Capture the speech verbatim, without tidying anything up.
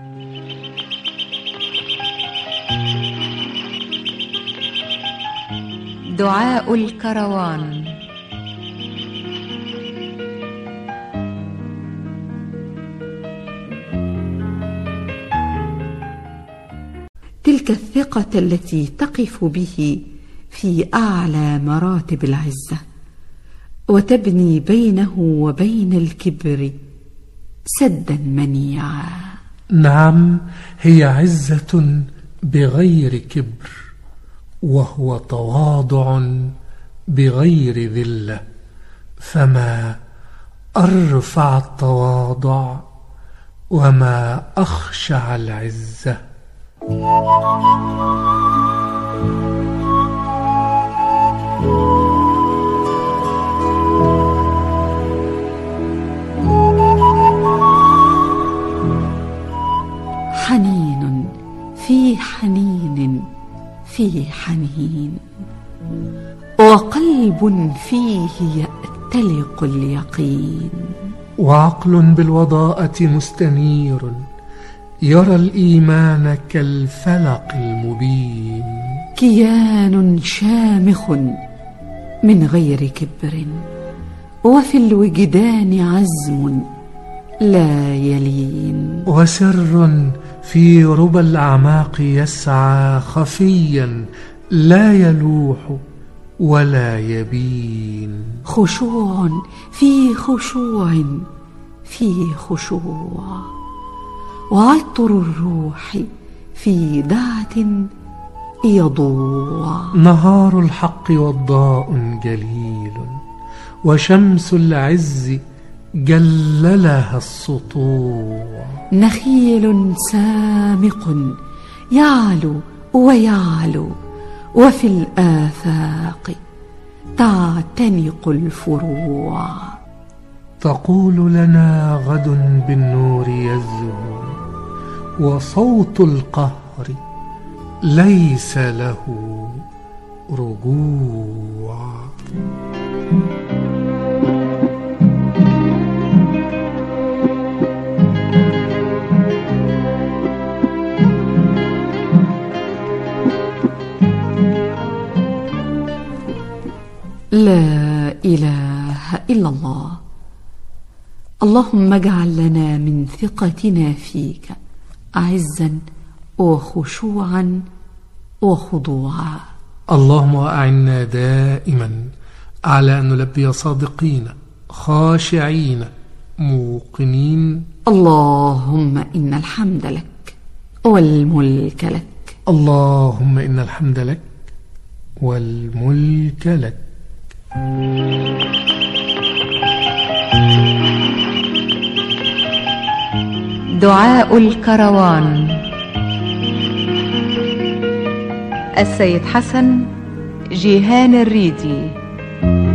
دعاء الكروان. تلك الثقة التي تقف به في أعلى مراتب العزة، وتبني بينه وبين الكبر سدا منيعا. نعم، هي عزة بغير كبر، وهو تواضع بغير ذلة، فما أرفع التواضع وما أخشع العزة. حنين في حنين في حنين، وقلب فيه يأتلق اليقين، وعقل بالوضاءة مستنير يرى الإيمان كالفلق المبين، كيان شامخ من غير كبر، وفي الوجدان عزم لا يلين، وسر في ربى الأعماق يسعى خفيا لا يلوح ولا يبين، خشوع في خشوع في خشوع، وعطر الروح في دعة يضوع، نهار الحق وضاء جليل، وشمس العز جللها السطوع، نخيل سامق يعلو ويعلو، وفي الآفاق تعتنق الفروع، تقول لنا غد بالنور يزهو، وصوت القهر ليس له رجوع. لا إله إلا الله. اللهم اجعل لنا من ثقتنا فيك عزا وخشوعا وخضوعا. اللهم أعنا دائما على أن نلبي صادقين خاشعين موقنين. اللهم إن الحمد لك والملك لك. اللهم إن الحمد لك والملك لك. دعاء الكروان. السيد حسن جيهان الريدي.